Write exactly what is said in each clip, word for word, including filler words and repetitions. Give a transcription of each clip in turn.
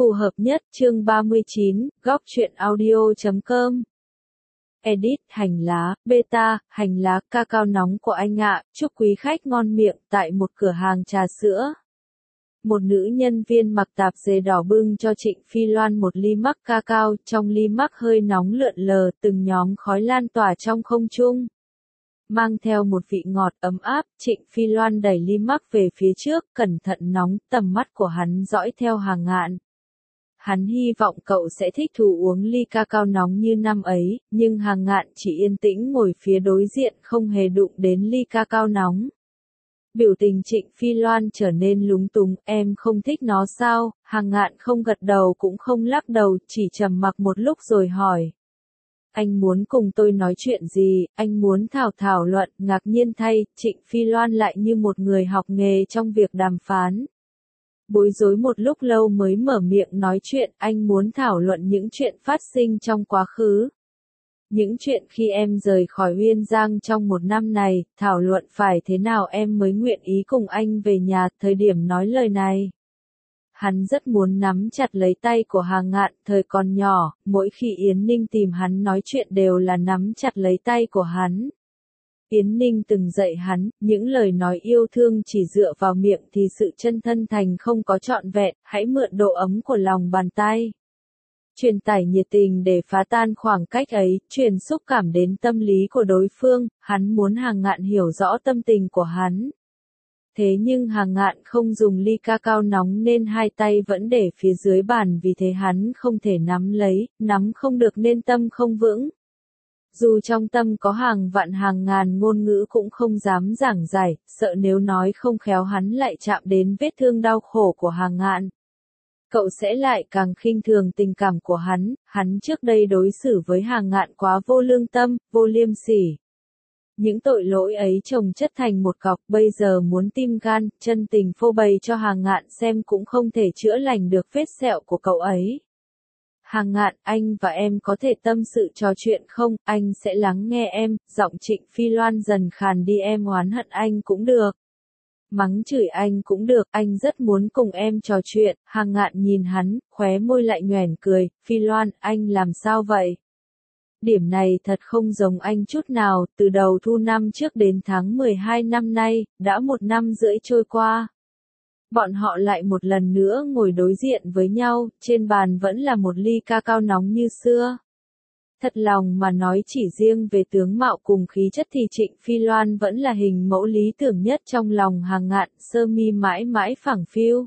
Phù hợp nhất, chương ba mươi chín, góc truyện audio chấm com. Edit, hành lá, beta, hành lá, cacao nóng của anh ạ, chúc quý khách ngon miệng tại một cửa hàng trà sữa. Một nữ nhân viên mặc tạp dề đỏ bưng cho Trịnh Phi Loan một ly mắc cacao, trong ly mắc hơi nóng lượn lờ, từng nhóm khói lan tỏa trong không trung. Mang theo một vị ngọt ấm áp, Trịnh Phi Loan đẩy ly mắc về phía trước, cẩn thận nóng, tầm mắt của hắn dõi theo Hàng Ngạn. Hắn hy vọng cậu sẽ thích thú uống ly cacao nóng như năm ấy, nhưng Hàng Ngạn chỉ yên tĩnh ngồi phía đối diện không hề đụng đến ly cacao nóng. Biểu tình Trịnh Phi Loan trở nên lúng túng, em không thích nó sao? Hàng Ngạn không gật đầu cũng không lắc đầu, chỉ trầm mặc một lúc rồi hỏi. Anh muốn cùng tôi nói chuyện gì, anh muốn thảo thảo luận, ngạc nhiên thay, Trịnh Phi Loan lại như một người học nghề trong việc đàm phán. Bối rối một lúc lâu mới mở miệng nói chuyện, anh muốn thảo luận những chuyện phát sinh trong quá khứ. Những chuyện khi em rời khỏi Uyên Giang trong một năm này, thảo luận phải thế nào em mới nguyện ý cùng anh về nhà, thời điểm nói lời này. Hắn rất muốn nắm chặt lấy tay của Hàng Ngạn, thời còn nhỏ, mỗi khi Yến Ninh tìm hắn nói chuyện đều là nắm chặt lấy tay của hắn. Yến Ninh từng dạy hắn, những lời nói yêu thương chỉ dựa vào miệng thì sự chân thân thành không có trọn vẹn, hãy mượn độ ấm của lòng bàn tay. Truyền tải nhiệt tình để phá tan khoảng cách ấy, truyền xúc cảm đến tâm lý của đối phương, hắn muốn Hàng Ngạn hiểu rõ tâm tình của hắn. Thế nhưng Hàng Ngạn không dùng ly cacao nóng nên hai tay vẫn để phía dưới bàn, vì thế hắn không thể nắm lấy, nắm không được nên tâm không vững. Dù trong tâm có hàng vạn hàng ngàn ngôn ngữ cũng không dám giảng giải, sợ nếu nói không khéo hắn lại chạm đến vết thương đau khổ của Hàng Ngạn. Cậu sẽ lại càng khinh thường tình cảm của hắn, hắn trước đây đối xử với Hàng Ngạn quá vô lương tâm, vô liêm sỉ. Những tội lỗi ấy chồng chất thành một cọc, bây giờ muốn tim gan, chân tình phô bày cho Hàng Ngạn xem cũng không thể chữa lành được vết sẹo của cậu ấy. Hàng Ngạn, anh và em có thể tâm sự trò chuyện không, anh sẽ lắng nghe em, giọng Trịnh Phi Loan dần khàn đi, em oán hận anh cũng được. Mắng chửi anh cũng được, anh rất muốn cùng em trò chuyện. Hàng Ngạn nhìn hắn, khóe môi lại nhoẻn cười, Phi Loan, anh làm sao vậy? Điểm này thật không giống anh chút nào, từ đầu thu năm trước đến tháng mười hai năm nay, đã một năm rưỡi trôi qua. Bọn họ lại một lần nữa ngồi đối diện với nhau, trên bàn vẫn là một ly cacao nóng như xưa. Thật lòng mà nói, chỉ riêng về tướng mạo cùng khí chất thì Trịnh Phi Loan vẫn là hình mẫu lý tưởng nhất trong lòng Hàng Ngạn, sơ mi mãi mãi phẳng phiu.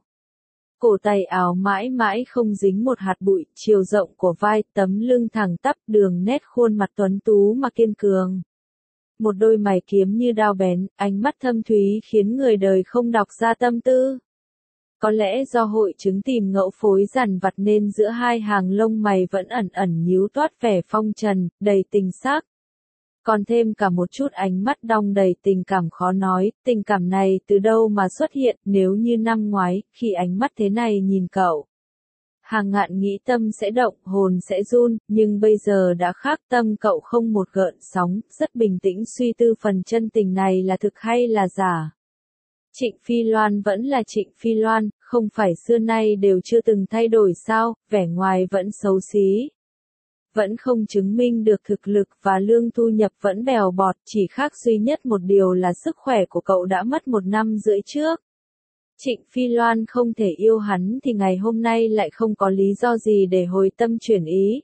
Cổ tay áo mãi mãi không dính một hạt bụi, chiều rộng của vai, tấm lưng thẳng tắp, đường nét khuôn mặt tuấn tú mà kiên cường. Một đôi mày kiếm như đao bén, ánh mắt thâm thúy khiến người đời không đọc ra tâm tư. Có lẽ do hội chứng tìm ngẫu phối dằn vặt nên giữa hai hàng lông mày vẫn ẩn ẩn nhíu toát vẻ phong trần, đầy tình sắc. Còn thêm cả một chút ánh mắt đong đầy tình cảm khó nói, tình cảm này từ đâu mà xuất hiện, nếu như năm ngoái, khi ánh mắt thế này nhìn cậu. Hàng Ngạn nghĩ tâm sẽ động, hồn sẽ run, nhưng bây giờ đã khác, tâm cậu không một gợn sóng, rất bình tĩnh suy tư phần chân tình này là thực hay là giả. Trịnh Phi Loan vẫn là Trịnh Phi Loan, không phải xưa nay đều chưa từng thay đổi sao, vẻ ngoài vẫn xấu xí. Vẫn không chứng minh được thực lực và lương thu nhập vẫn bèo bọt, chỉ khác duy nhất một điều là sức khỏe của cậu đã mất một năm rưỡi trước. Trịnh Phi Loan không thể yêu hắn thì ngày hôm nay lại không có lý do gì để hồi tâm chuyển ý.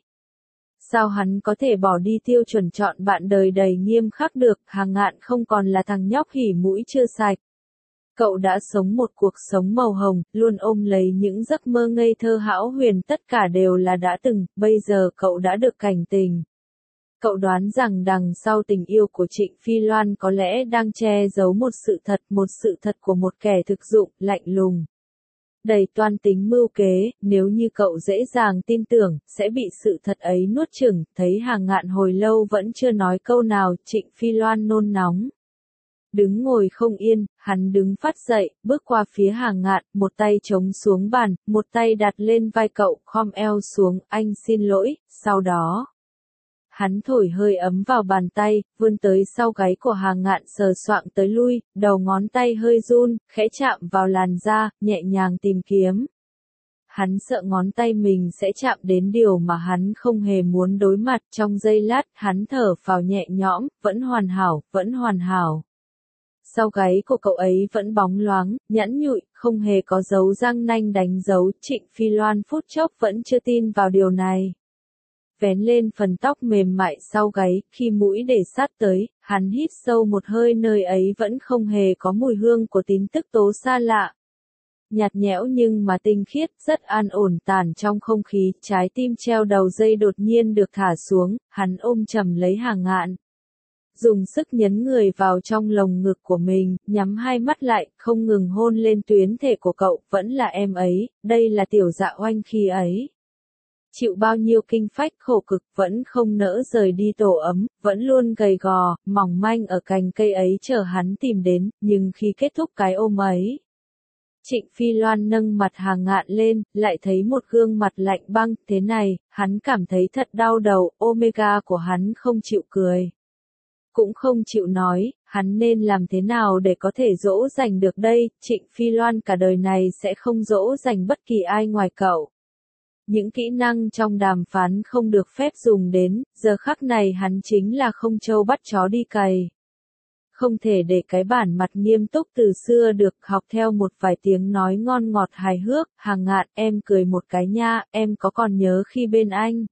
Sao hắn có thể bỏ đi tiêu chuẩn chọn bạn đời đầy nghiêm khắc được, Hàng Ngạn không còn là thằng nhóc hỉ mũi chưa sạch. Cậu đã sống một cuộc sống màu hồng, luôn ôm lấy những giấc mơ ngây thơ hão huyền, tất cả đều là đã từng, bây giờ cậu đã được cảnh tình. Cậu đoán rằng đằng sau tình yêu của Trịnh Phi Loan có lẽ đang che giấu một sự thật, một sự thật của một kẻ thực dụng, lạnh lùng. Đầy toan tính mưu kế, nếu như cậu dễ dàng tin tưởng, sẽ bị sự thật ấy nuốt chửng, thấy Hàng Ngạn hồi lâu vẫn chưa nói câu nào, Trịnh Phi Loan nôn nóng. Đứng ngồi không yên, hắn đứng phát dậy, bước qua phía Hàng Ngạn, một tay chống xuống bàn, một tay đặt lên vai cậu, khom eo xuống, anh xin lỗi, sau đó. Hắn thổi hơi ấm vào bàn tay, vươn tới sau gáy của Hàng Ngạn sờ soạng tới lui, đầu ngón tay hơi run, khẽ chạm vào làn da, nhẹ nhàng tìm kiếm. hắn sợ ngón tay mình sẽ chạm đến điều mà hắn không hề muốn đối mặt. Trong giây lát, hắn thở phào nhẹ nhõm, vẫn hoàn hảo, vẫn hoàn hảo. Sau gáy của cậu ấy vẫn bóng loáng, nhẵn nhụi, không hề có dấu răng nanh đánh dấu. Trịnh Phi Loan phút chốc vẫn chưa tin vào điều này. Vén lên phần tóc mềm mại sau gáy, khi mũi để sát tới, hắn hít sâu một hơi, nơi ấy vẫn không hề có mùi hương của tín tức tố xa lạ. Nhạt nhẽo nhưng mà tinh khiết, rất an ổn tản trong không khí. Trái tim treo đầu dây đột nhiên được thả xuống, hắn ôm chầm lấy Hàng Ngạn. Dùng sức nhấn người vào trong lồng ngực của mình, nhắm hai mắt lại, không ngừng hôn lên tuyến thể của cậu. Vẫn là em ấy, đây là Tiểu Dạ Oanh khi ấy. Chịu bao nhiêu kinh phách khổ cực, vẫn không nỡ rời đi tổ ấm, vẫn luôn gầy gò, mỏng manh ở cành cây ấy chờ hắn tìm đến. Nhưng khi kết thúc cái ôm ấy, Trịnh Phi Loan nâng mặt Hàng Ngạn lên, lại thấy một gương mặt lạnh băng. Thế này, hắn cảm thấy thật đau đầu. Omega của hắn không chịu cười, cũng không chịu nói, hắn nên làm thế nào để có thể dỗ dành được đây. Trịnh Phi Loan cả đời này sẽ không dỗ dành bất kỳ ai ngoài cậu. Những kỹ năng trong đàm phán không được phép dùng đến, giờ khắc này hắn chính là không trâu bắt chó đi cày. Không thể để cái bản mặt nghiêm túc từ xưa được học theo một vài tiếng nói ngon ngọt hài hước. Hàng Ngạn, em cười một cái nha, em có còn nhớ khi bên anh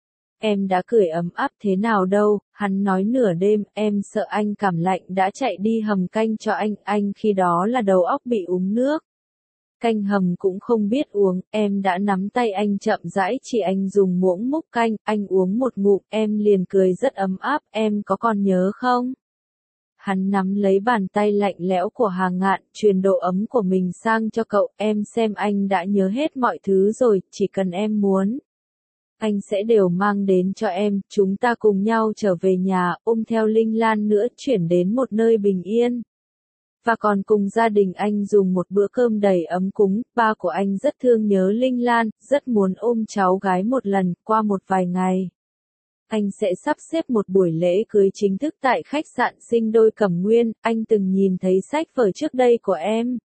em đã cười ấm áp thế nào đâu. Hắn nói nửa đêm, em sợ anh cảm lạnh đã chạy đi hầm canh cho anh, anh khi đó là đầu óc bị uống nước. Canh hầm cũng không biết uống, em đã nắm tay anh chậm rãi chỉ anh dùng muỗng múc canh, anh uống một ngụm, em liền cười rất ấm áp, em có còn nhớ không? Hắn nắm lấy bàn tay lạnh lẽo của Hàng Ngạn, truyền độ ấm của mình sang cho cậu. Em xem anh đã nhớ hết mọi thứ rồi, chỉ cần em muốn, anh sẽ đều mang đến cho em. Chúng ta cùng nhau trở về nhà, ôm theo Linh Lan nữa, chuyển đến một nơi bình yên. Và còn cùng gia đình anh dùng một bữa cơm đầy ấm cúng. Ba của anh rất thương nhớ Linh Lan, rất muốn ôm cháu gái một lần. Qua một vài ngày, anh sẽ sắp xếp một buổi lễ cưới chính thức tại khách sạn Sinh Đôi Cẩm Nguyên. Anh từng nhìn thấy sách vở trước đây của em.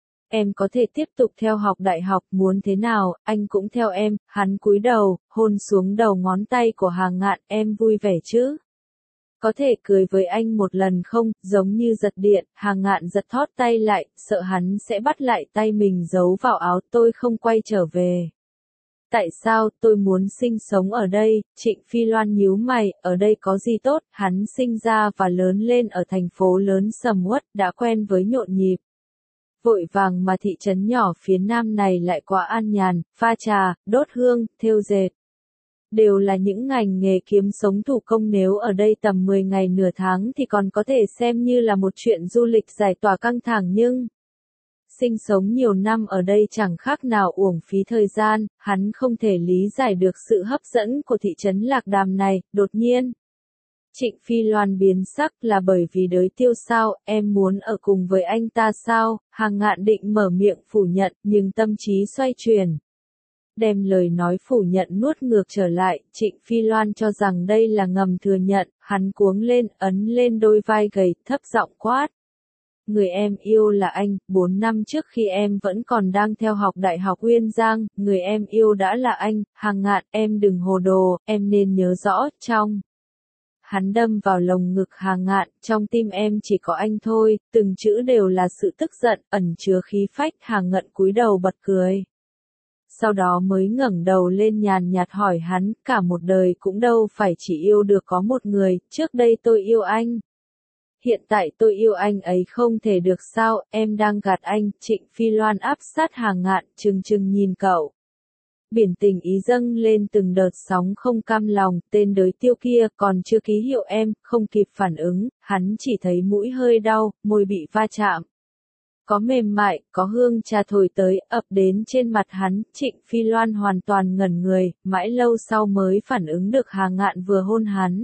Em có thể tiếp tục theo học đại học, muốn thế nào, anh cũng theo em. Hắn cúi đầu, hôn xuống đầu ngón tay của Hàng Ngạn. Em vui vẻ chứ? Có thể cười với anh một lần không? Giống như giật điện, Hàng Ngạn giật thót tay lại, sợ hắn sẽ bắt lại tay mình giấu vào áo. Tôi không quay trở về. Tại sao? Tôi muốn sinh sống ở đây. Trịnh Phi Loan nhíu mày, ở đây có gì tốt? Hắn sinh ra và lớn lên ở thành phố lớn sầm uất, đã quen với nhộn nhịp. Vội vàng mà thị trấn nhỏ phía nam này lại quá an nhàn. Pha trà, đốt hương, thêu dệt, đều là những ngành nghề kiếm sống thủ công. Nếu ở đây tầm mười ngày nửa tháng thì còn có thể xem như là một chuyện du lịch giải tỏa căng thẳng, nhưng sinh sống nhiều năm ở đây chẳng khác nào uổng phí thời gian. Hắn không thể lý giải được sự hấp dẫn của thị trấn Lạc Đàm này. Đột nhiên, Trịnh Phi Loan biến sắc. Là bởi vì đới tiêu sao, em muốn ở cùng với anh ta sao? Hàng Ngạn định mở miệng phủ nhận, nhưng tâm trí xoay chuyển, đem lời nói phủ nhận nuốt ngược trở lại. Trịnh Phi Loan cho rằng đây là ngầm thừa nhận. Hắn cuống lên, ấn lên đôi vai gầy, thấp giọng quát. Người em yêu là anh. Bốn năm trước khi em vẫn còn đang theo học Đại học Uyên Giang, người em yêu đã là anh. Hàng Ngạn, em đừng hồ đồ, em nên nhớ rõ. Trong Hắn đâm vào lồng ngực Hàng Ngạn, trong tim em chỉ có anh thôi. Từng chữ đều là sự tức giận, ẩn chứa khí phách. Hàng Ngạn cúi đầu bật cười, sau đó mới ngẩng đầu lên nhàn nhạt hỏi hắn, cả một đời cũng đâu phải chỉ yêu được có một người. Trước đây tôi yêu anh, hiện tại tôi yêu anh ấy, không thể được sao? Em đang gạt anh. Trịnh Phi Loan áp sát Hàng Ngạn, trừng trừng nhìn cậu. Biển tình ý dâng lên từng đợt sóng không cam lòng. Tên đới tiêu kia còn chưa ký hiệu em, không kịp phản ứng. Hắn chỉ thấy mũi hơi đau, môi bị va chạm, có mềm mại, có hương trà thổi tới, ập đến trên mặt hắn. Trịnh Phi Loan hoàn toàn ngẩn người, mãi lâu sau mới phản ứng được Hàng Ngạn vừa hôn hắn.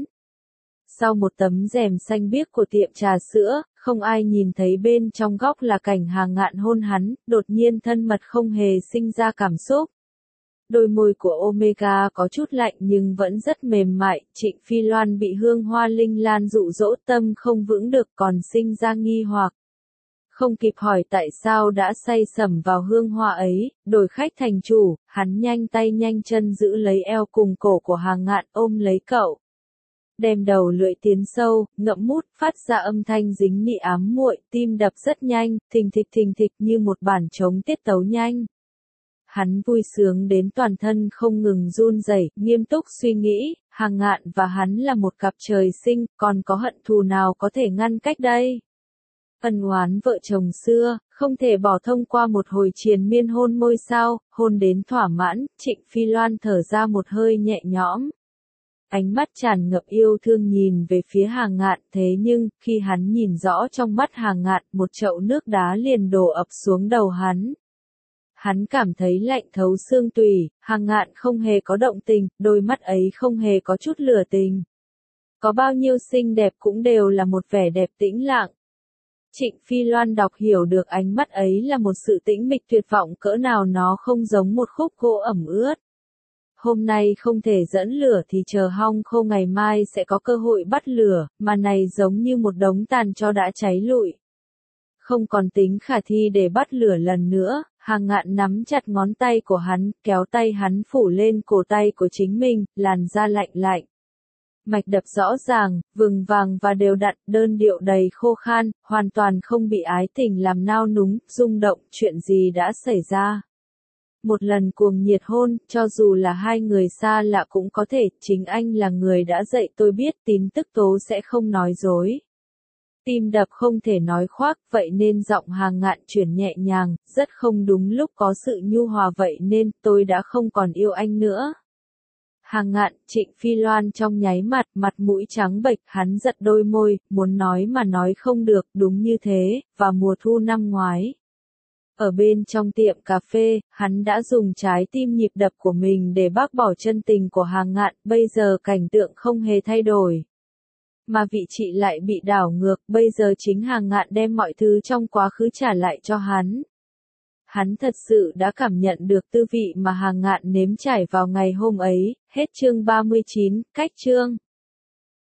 Sau một tấm rèm xanh biếc của tiệm trà sữa, không ai nhìn thấy bên trong góc là cảnh Hàng Ngạn hôn hắn. Đột nhiên thân mật không hề sinh ra cảm xúc. Đôi môi của Omega có chút lạnh nhưng vẫn rất mềm mại. Trịnh Phi Loan bị hương hoa Linh Lan dụ dỗ, tâm không vững được, còn sinh ra nghi hoặc. Không kịp hỏi tại sao đã say sẩm vào hương hoa ấy, đổi khách thành chủ, hắn nhanh tay nhanh chân giữ lấy eo cùng cổ của Hàng Ngạn ôm lấy cậu. Đem đầu lưỡi tiến sâu, ngậm mút, phát ra âm thanh dính nị ám muội, tim đập rất nhanh, thình thịch thình thịch như một bản trống tiết tấu nhanh. Hắn vui sướng đến toàn thân không ngừng run rẩy, nghiêm túc suy nghĩ, Hàng Ngạn và hắn là một cặp trời sinh, còn có hận thù nào có thể ngăn cách đây? Ân oán vợ chồng xưa, không thể bỏ thông qua một hồi triền miên hôn môi sao, hôn đến thỏa mãn, Trịnh Phi Loan thở ra một hơi nhẹ nhõm. Ánh mắt tràn ngập yêu thương nhìn về phía Hàng Ngạn, thế nhưng, khi hắn nhìn rõ trong mắt Hàng Ngạn, một chậu nước đá liền đổ ập xuống đầu hắn. Hắn cảm thấy lạnh thấu xương tủy, Hàng Ngạn không hề có động tình, đôi mắt ấy không hề có chút lửa tình. Có bao nhiêu xinh đẹp cũng đều là một vẻ đẹp tĩnh lặng. Trịnh Phi Loan đọc hiểu được ánh mắt ấy là một sự tĩnh mịch tuyệt vọng cỡ nào, nó không giống một khúc gỗ ẩm ướt. Hôm nay không thể dẫn lửa thì chờ hong khô ngày mai sẽ có cơ hội bắt lửa, mà này giống như một đống tàn tro đã cháy lụi. Không còn tính khả thi để bắt lửa lần nữa, Hàng Ngạn nắm chặt ngón tay của hắn, kéo tay hắn phủ lên cổ tay của chính mình, làn da lạnh lạnh. Mạch đập rõ ràng, vừng vàng và đều đặn, đơn điệu đầy khô khan, hoàn toàn không bị ái tình làm nao núng, rung động, chuyện gì đã xảy ra. Một lần cuồng nhiệt hôn, cho dù là hai người xa lạ cũng có thể, chính anh là người đã dạy tôi biết tin tức tố sẽ không nói dối. Tim đập không thể nói khoác, vậy nên giọng Hàng Ngạn chuyển nhẹ nhàng, rất không đúng lúc có sự nhu hòa, vậy nên tôi đã không còn yêu anh nữa. Hàng Ngạn, Trịnh Phi Loan trong nháy mặt, mặt mũi trắng bệch, hắn giật đôi môi, muốn nói mà nói không được, đúng như thế, vào mùa thu năm ngoái. Ở bên trong tiệm cà phê, hắn đã dùng trái tim nhịp đập của mình để bác bỏ chân tình của Hàng Ngạn, bây giờ cảnh tượng không hề thay đổi. Mà vị trí lại bị đảo ngược, bây giờ chính Hàng Ngạn đem mọi thứ trong quá khứ trả lại cho hắn. Hắn thật sự đã cảm nhận được tư vị mà Hàng Ngạn nếm trải vào ngày hôm ấy, hết chương ba mươi chín, cách chương.